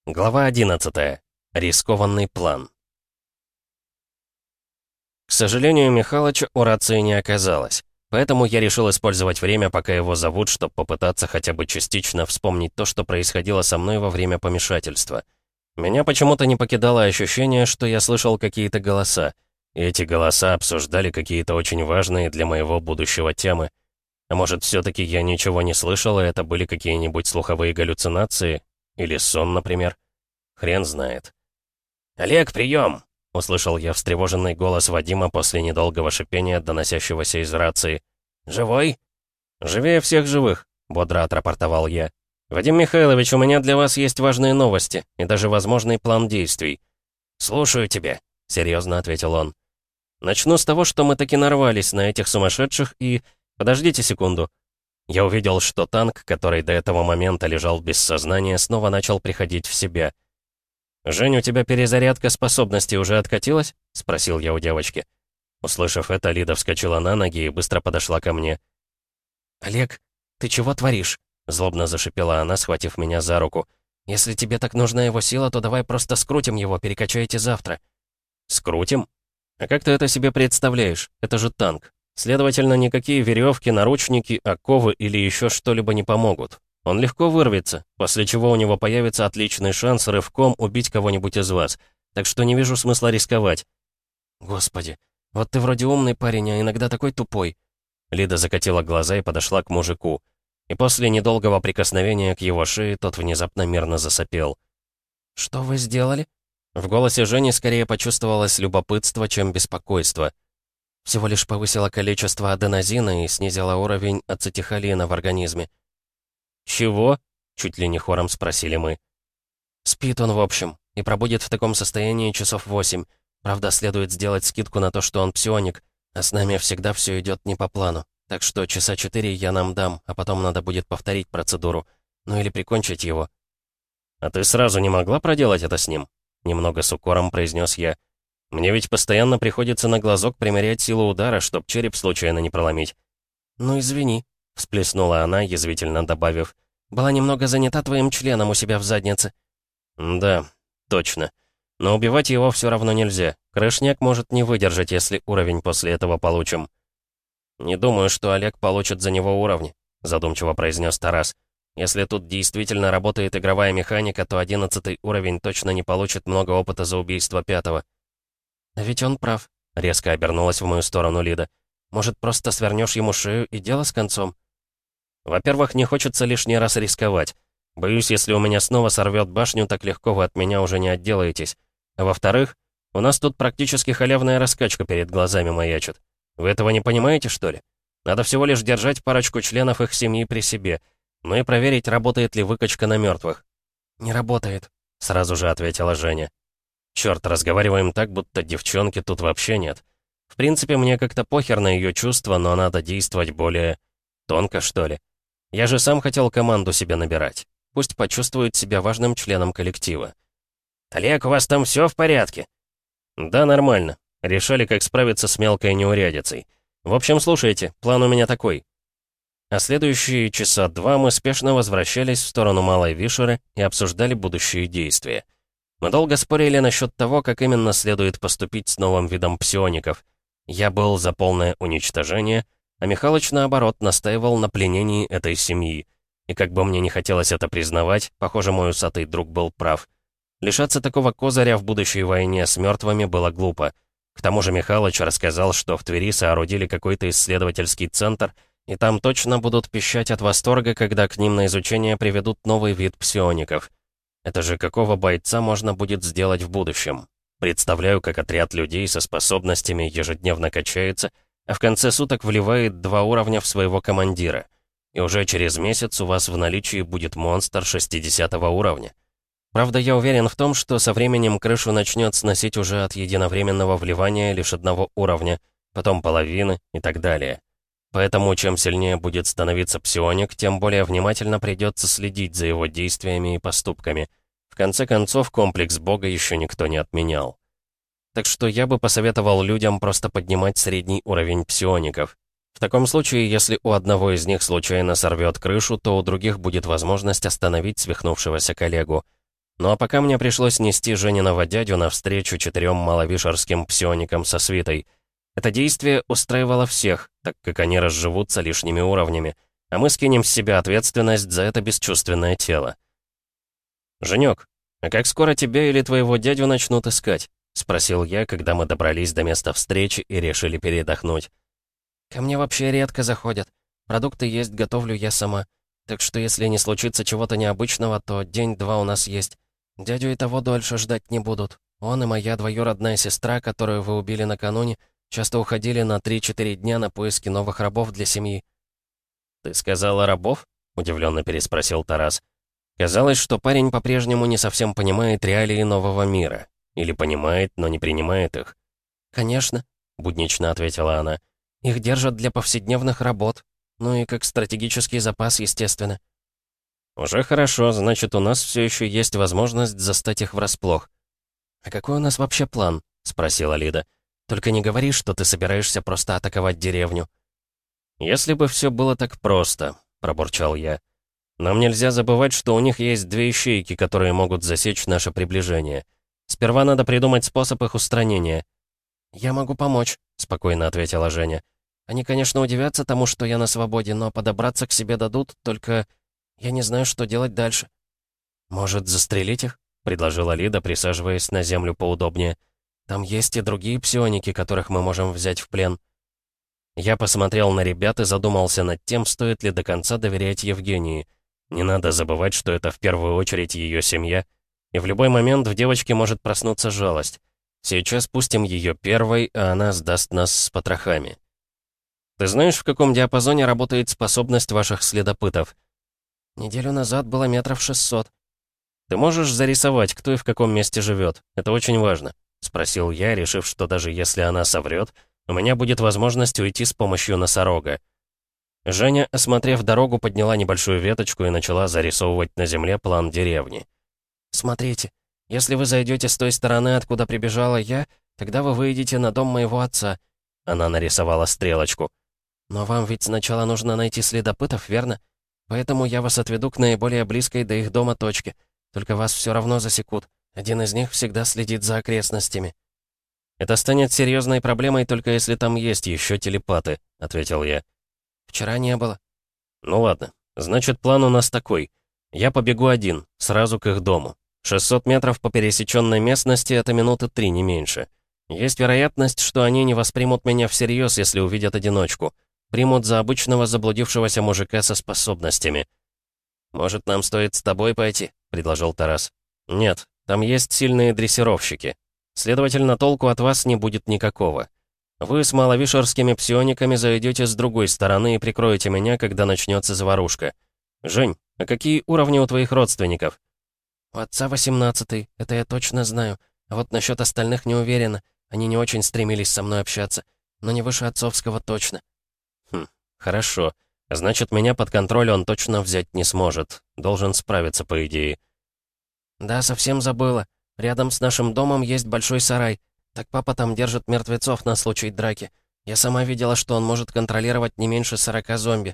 Глава 11. Рискованный план. К сожалению, Михалыча у рации не оказалось. Поэтому я решил использовать время, пока его зовут, чтобы попытаться хотя бы частично вспомнить то, что происходило со мной во время помешательства. Меня почему-то не покидало ощущение, что я слышал какие-то голоса. И эти голоса обсуждали какие-то очень важные для моего будущего темы. А может, все-таки я ничего не слышал, и это были какие-нибудь слуховые галлюцинации? Или сон, например? Хрен знает. «Олег, прием!» — услышал я встревоженный голос Вадима после недолгого шипения, доносящегося из рации. «Живой?» «Живее всех живых», — бодро отрапортовал я. «Вадим Михайлович, у меня для вас есть важные новости и даже возможный план действий». «Слушаю тебя», — серьезно ответил он. «Начну с того, что мы таки нарвались на этих сумасшедших и... Подождите секунду». Я увидел, что танк, который до этого момента лежал без сознания, снова начал приходить в себя. «Жень, у тебя перезарядка способностей уже откатилась?» — спросил я у девочки. Услышав это, Лида вскочила на ноги и быстро подошла ко мне. «Олег, ты чего творишь?» — злобно зашипела она, схватив меня за руку. «Если тебе так нужна его сила, то давай просто скрутим его, перекачайте завтра». «Скрутим? А как ты это себе представляешь? Это же танк. Следовательно, никакие веревки, наручники, оковы или еще что-либо не помогут. Он легко вырвется, после чего у него появится отличный шанс рывком убить кого-нибудь из вас. Так что не вижу смысла рисковать». «Господи, вот ты вроде умный парень, а иногда такой тупой». Лида закатила глаза и подошла к мужику. И после недолгого прикосновения к его шее тот внезапно мирно засопел. «Что вы сделали?» В голосе Жени скорее почувствовалось любопытство, чем беспокойство. Всего лишь повысила количество аденозина и снизила уровень ацетихолина в организме. «Чего?» — чуть ли не хором спросили мы. «Спит он, в общем, и пробудет в таком состоянии часов 8. Правда, следует сделать скидку на то, что он псионик, а с нами всегда все идет не по плану. Так что часа 4 я нам дам, а потом надо будет повторить процедуру. Ну или прикончить его». «А ты сразу не могла проделать это с ним?» — немного с укором произнес я. «Мне ведь постоянно приходится на глазок примерять силу удара, чтоб череп случайно не проломить». «Ну, извини», — всплеснула она, язвительно добавив. «Была немного занята твоим членом у себя в заднице». «Да, точно. Но убивать его все равно нельзя. Крышняк может не выдержать, если уровень после этого получим». «Не думаю, что Олег получит за него уровни», — задумчиво произнес Тарас. «Если тут действительно работает игровая механика, то 11-й уровень точно не получит много опыта за убийство 5-го». «А ведь он прав», — резко обернулась в мою сторону Лида. «Может, просто свернешь ему шею и дело с концом?» «Во-первых, не хочется лишний раз рисковать. Боюсь, если у меня снова сорвет башню, так легко вы от меня уже не отделаетесь. А во-вторых, у нас тут практически халявная раскачка перед глазами маячит. Вы этого не понимаете, что ли? Надо всего лишь держать парочку членов их семьи при себе. Ну и проверить, работает ли выкачка на мертвых». «Не работает», — сразу же ответила Женя. «Черт, разговариваем так, будто девчонки тут вообще нет. В принципе, мне как-то похер на ее чувства, но надо действовать более тонко, что ли. Я же сам хотел команду себе набирать. Пусть почувствует себя важным членом коллектива». «Олег, у вас там все в порядке?» «Да, нормально. Решали, как справиться с мелкой неурядицей. В общем, слушайте, план у меня такой». А следующие часа 2 мы спешно возвращались в сторону Малой Вишеры и обсуждали будущие действия. Мы долго спорили насчет того, как именно следует поступить с новым видом псиоников. Я был за полное уничтожение, а Михалыч, наоборот, настаивал на пленении этой семьи. И как бы мне не хотелось это признавать, похоже, мой усатый друг был прав. Лишаться такого козыря в будущей войне с мертвыми было глупо. К тому же Михалыч рассказал, что в Твери соорудили какой-то исследовательский центр, и там точно будут пищать от восторга, когда к ним на изучение приведут новый вид псиоников. Это же какого бойца можно будет сделать в будущем? Представляю, как отряд людей со способностями ежедневно качается, а в конце суток вливает 2 уровня в своего командира. И уже через месяц у вас в наличии будет монстр 60 уровня. Правда, я уверен в том, что со временем крышу начнет сносить уже от единовременного вливания лишь 1 уровня, потом половины и так далее. Поэтому, чем сильнее будет становиться псионик, тем более внимательно придется следить за его действиями и поступками. В конце концов, комплекс Бога еще никто не отменял. Так что я бы посоветовал людям просто поднимать средний уровень псиоников. В таком случае, если у одного из них случайно сорвет крышу, то у других будет возможность остановить свихнувшегося коллегу. Ну а пока мне пришлось нести Жениного дядю навстречу 4 маловишерским псионикам со свитой. Это действие устраивало всех, так как они разживутся лишними уровнями, а мы скинем с себя ответственность за это бесчувственное тело. «Женёк, а как скоро тебя или твоего дядю начнут искать?» — спросил я, когда мы добрались до места встречи и решили передохнуть. «Ко мне вообще редко заходят. Продукты есть, готовлю я сама. Так что если не случится чего-то необычного, то день-два у нас есть. Дядю и того дольше ждать не будут. Он и моя двоюродная сестра, которую вы убили накануне, часто уходили на 3-4 дня на поиски новых рабов для семьи». «Ты сказала рабов?» — удивленно переспросил Тарас. Казалось, что парень по-прежнему не совсем понимает реалии нового мира. Или понимает, но не принимает их. «Конечно», — буднично ответила она. «Их держат для повседневных работ. Ну и как стратегический запас, естественно». «Уже хорошо, значит, у нас все еще есть возможность застать их врасплох». «А какой у нас вообще план?» — спросила Лида. «Только не говори, что ты собираешься просто атаковать деревню». «Если бы все было так просто», — пробурчал я. «Нам нельзя забывать, что у них есть 2 ищейки, которые могут засечь наше приближение. Сперва надо придумать способ их устранения». «Я могу помочь», — спокойно ответила Женя. «Они, конечно, удивятся тому, что я на свободе, но подобраться к себе дадут, только я не знаю, что делать дальше». «Может, застрелить их?» — предложила Лида, присаживаясь на землю поудобнее. «Там есть и другие псионики, которых мы можем взять в плен». Я посмотрел на ребят и задумался над тем, стоит ли до конца доверять Евгении. Не надо забывать, что это в первую очередь ее семья, и в любой момент в девочке может проснуться жалость. Сейчас пустим ее первой, а она сдаст нас с потрохами. «Ты знаешь, в каком диапазоне работает способность ваших следопытов?» «Неделю назад было метров 600. «Ты можешь зарисовать, кто и в каком месте живет? Это очень важно», — спросил я, решив, что даже если она соврет, у меня будет возможность уйти с помощью носорога. Женя, осмотрев дорогу, подняла небольшую веточку и начала зарисовывать на земле план деревни. «Смотрите, если вы зайдете с той стороны, откуда прибежала я, тогда вы выйдете на дом моего отца». Она нарисовала стрелочку. «Но вам ведь сначала нужно найти следопытов, верно? Поэтому я вас отведу к наиболее близкой до их дома точке. Только вас все равно засекут. Один из них всегда следит за окрестностями». «Это станет серьезной проблемой, только если там есть еще телепаты», — ответил я. «Вчера не было». «Ну ладно. Значит, план у нас такой. Я побегу один, сразу к их дому. 600 метров по пересеченной местности — это минуты 3, не меньше. Есть вероятность, что они не воспримут меня всерьез, если увидят одиночку. Примут за обычного заблудившегося мужика со способностями». «Может, нам стоит с тобой пойти?» — предложил Тарас. «Нет, там есть сильные дрессировщики. Следовательно, толку от вас не будет никакого. Вы с маловишерскими псиониками зайдете с другой стороны и прикроете меня, когда начнется заварушка. Жень, а какие уровни у твоих родственников?» «У отца 18-й, это я точно знаю. А вот насчет остальных не уверена. Они не очень стремились со мной общаться. Но не выше отцовского точно». «Хм, хорошо. Значит, меня под контроль он точно взять не сможет. Должен справиться, по идее». «Да, совсем забыла. Рядом с нашим домом есть большой сарай. Так папа там держит мертвецов на случай драки. Я сама видела, что он может контролировать не меньше 40 зомби».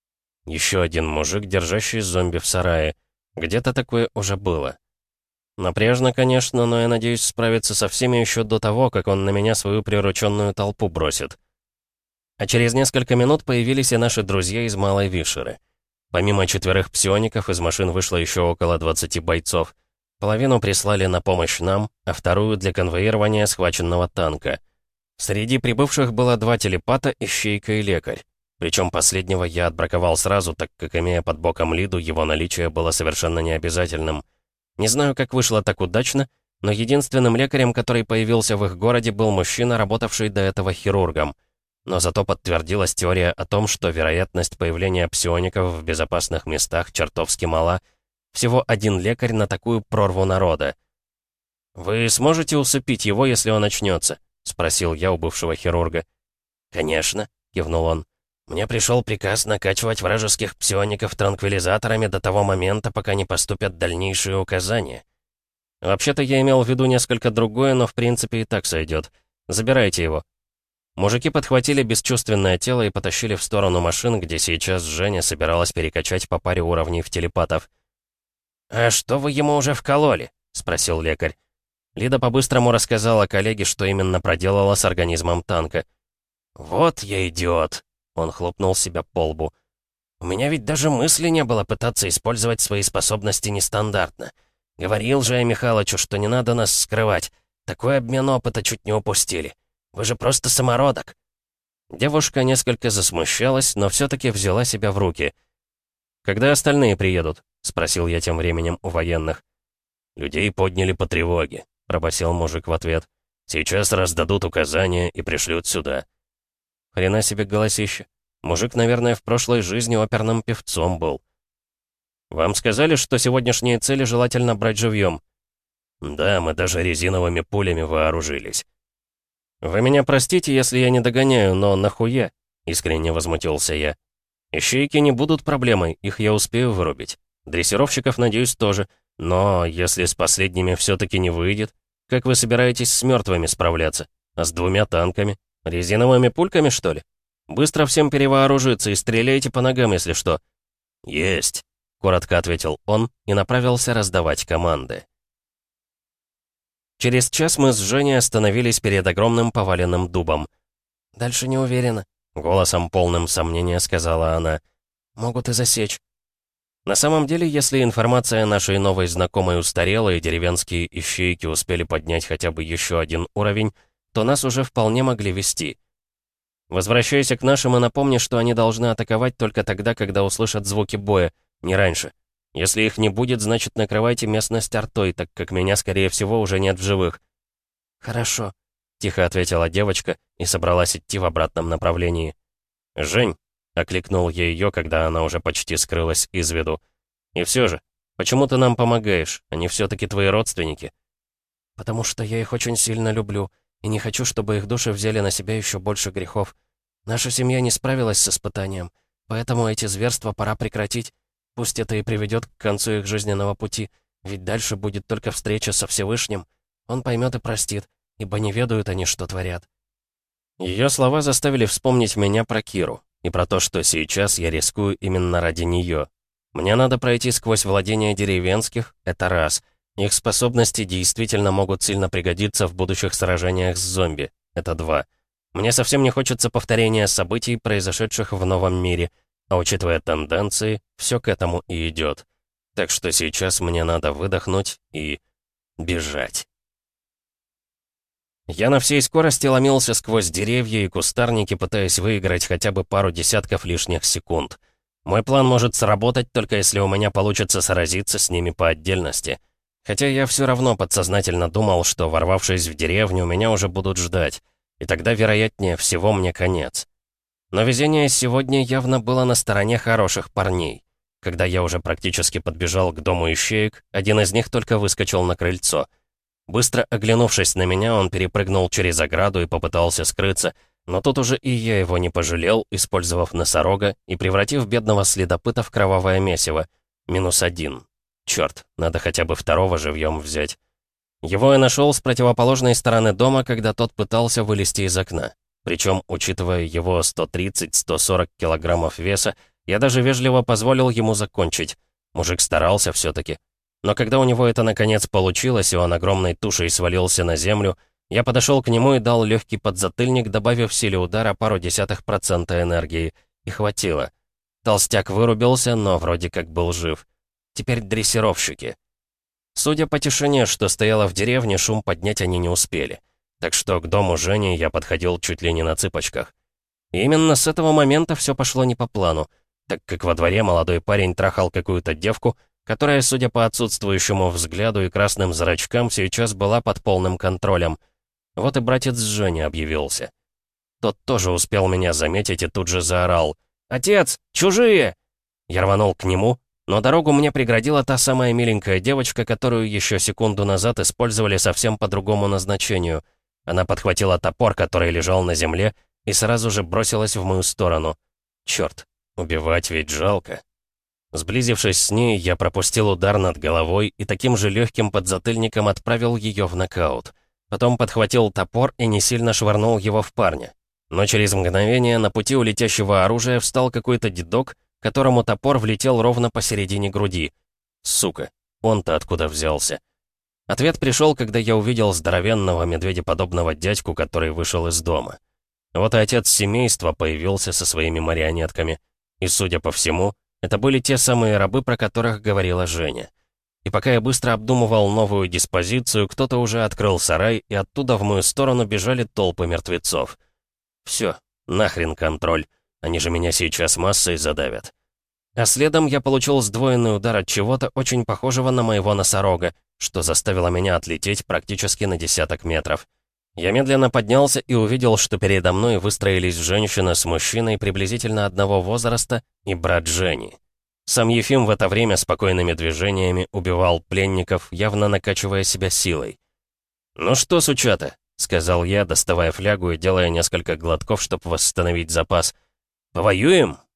Еще один мужик, держащий зомби в сарае. Где-то такое уже было. Напряжно, конечно, но я надеюсь справиться со всеми еще до того, как он на меня свою прирученную толпу бросит. А через несколько минут появились и наши друзья из Малой Вишеры. Помимо 4 псиоников, из машин вышло еще около 20 бойцов. Половину прислали на помощь нам, а вторую для конвоирования схваченного танка. Среди прибывших было 2 телепата, ищейка и лекарь. Причем последнего я отбраковал сразу, так как, имея под боком Лиду, его наличие было совершенно необязательным. Не знаю, как вышло так удачно, но единственным лекарем, который появился в их городе, был мужчина, работавший до этого хирургом. Но зато подтвердилась теория о том, что вероятность появления псиоников в безопасных местах чертовски мала. Всего 1 лекарь на такую прорву народа. «Вы сможете усыпить его, если он очнется?» — спросил я у бывшего хирурга. «Конечно», — кивнул он. «Мне пришел приказ накачивать вражеских псиоников транквилизаторами до того момента, пока не поступят дальнейшие указания». «Вообще-то я имел в виду несколько другое, но в принципе и так сойдет. Забирайте его». Мужики подхватили бесчувственное тело и потащили в сторону машин, где сейчас Женя собиралась перекачать по паре уровней в телепатов. «А что вы ему уже вкололи?» — спросил лекарь. Лида по-быстрому рассказала коллеге, что именно проделала с организмом танка. «Вот я идиот!» — он хлопнул себя по лбу. «У меня ведь даже мысли не было пытаться использовать свои способности нестандартно. Говорил же я Михалычу, что не надо нас скрывать. Такой обмен опыта чуть не упустили. Вы же просто самородок!» Девушка несколько засмущалась, но все-таки взяла себя в руки. «Когда остальные приедут?» — спросил я тем временем у военных. «Людей подняли по тревоге», — пробасил мужик в ответ. «Сейчас раздадут указания и пришлют сюда». Хрена себе голосище. Мужик, наверное, в прошлой жизни оперным певцом был. «Вам сказали, что сегодняшние цели желательно брать живьем?» «Да, мы даже резиновыми пулями вооружились». «Вы меня простите, если я не догоняю, но нахуя?» — искренне возмутился я. «Ищейки не будут проблемой, их я успею вырубить. Дрессировщиков, надеюсь, тоже. Но если с последними все-таки не выйдет, как вы собираетесь с мертвыми справляться? А с 2 танками? Резиновыми пульками, что ли? Быстро всем перевооружиться и стреляйте по ногам, если что». «Есть», — коротко ответил он и направился раздавать команды. Через час мы с Женей остановились перед огромным поваленным дубом. «Дальше не уверена», — голосом полным сомнения сказала она. «Могут и засечь». На самом деле, если информация нашей новой знакомой устарела и деревенские ищейки успели поднять хотя бы еще один уровень, то нас уже вполне могли вести. Возвращайся к нашим и напомни, что они должны атаковать только тогда, когда услышат звуки боя, не раньше. Если их не будет, значит, накрывайте местность артой, так как меня, скорее всего, уже нет в живых». «Хорошо», — тихо ответила девочка и собралась идти в обратном направлении. «Жень», — окликнул я ее, когда она уже почти скрылась из виду. «И все же, почему ты нам помогаешь? Они все-таки твои родственники». «Потому что я их очень сильно люблю, и не хочу, чтобы их души взяли на себя еще больше грехов. Наша семья не справилась с испытанием, поэтому эти зверства пора прекратить. Пусть это и приведет к концу их жизненного пути, ведь дальше будет только встреча со Всевышним. Он поймет и простит, ибо не ведают они, что творят». Ее слова заставили вспомнить меня про Киру и про то, что сейчас я рискую именно ради нее. Мне надо пройти сквозь владения деревенских, это раз. Их способности действительно могут сильно пригодиться в будущих сражениях с зомби, это 2. Мне совсем не хочется повторения событий, произошедших в новом мире, а учитывая тенденции, все к этому и идет. Так что сейчас мне надо выдохнуть и бежать. Я на всей скорости ломился сквозь деревья и кустарники, пытаясь выиграть хотя бы пару десятков лишних секунд. Мой план может сработать, только если у меня получится сразиться с ними по отдельности. Хотя я все равно подсознательно думал, что, ворвавшись в деревню, меня уже будут ждать. И тогда, вероятнее всего, мне конец. Но везение сегодня явно было на стороне хороших парней. Когда я уже практически подбежал к дому ищеек, один из них только выскочил на крыльцо. Быстро оглянувшись на меня, он перепрыгнул через ограду и попытался скрыться, но тут уже и я его не пожалел, использовав носорога и превратив бедного следопыта в кровавое месиво. -1. Черт, надо хотя бы второго живьем взять. Его я нашел с противоположной стороны дома, когда тот пытался вылезти из окна. Причем, учитывая его 130-140 килограммов веса, я даже вежливо позволил ему закончить. Мужик старался все-таки. Но когда у него это наконец получилось, и он огромной тушей свалился на землю, я подошел к нему и дал легкий подзатыльник, добавив силе удара пару десятых процента энергии. И хватило. Толстяк вырубился, но вроде как был жив. Теперь дрессировщики. Судя по тишине, что стояла в деревне, шум поднять они не успели. Так что к дому Жени я подходил чуть ли не на цыпочках. И именно с этого момента все пошло не по плану, так как во дворе молодой парень трахал какую-то девку, которая, судя по отсутствующему взгляду и красным зрачкам, сейчас была под полным контролем. Вот и братец Жени объявился. Тот тоже успел меня заметить и тут же заорал: «Отец! Чужие!» Я рванул к нему, но дорогу мне преградила та самая миленькая девочка, которую еще секунду назад использовали совсем по другому назначению. Она подхватила топор, который лежал на земле, и сразу же бросилась в мою сторону. Черт, убивать ведь жалко. Сблизившись с ней, я пропустил удар над головой и таким же легким подзатыльником отправил ее в нокаут. Потом подхватил топор и не сильно швырнул его в парня. Но через мгновение на пути у летящего оружия встал какой-то дедок, которому топор влетел ровно посередине груди. Сука, он-то откуда взялся? Ответ пришел, когда я увидел здоровенного медведеподобного дядьку, который вышел из дома. Вот и отец семейства появился со своими марионетками. И, судя по всему, это были те самые рабы, про которых говорила Женя. И пока я быстро обдумывал новую диспозицию, кто-то уже открыл сарай, и оттуда в мою сторону бежали толпы мертвецов. Все, нахрен контроль. Они же меня сейчас массой задавят. А следом я получил сдвоенный удар от чего-то очень похожего на моего носорога, что заставило меня отлететь практически на десяток метров. Я медленно поднялся и увидел, что передо мной выстроились женщина с мужчиной приблизительно одного возраста и брат Жени. Сам Ефим в это время спокойными движениями убивал пленников, явно накачивая себя силой. «Ну что, сучата?» — сказал я, доставая флягу и делая несколько глотков, чтобы восстановить запас. «Повоюем?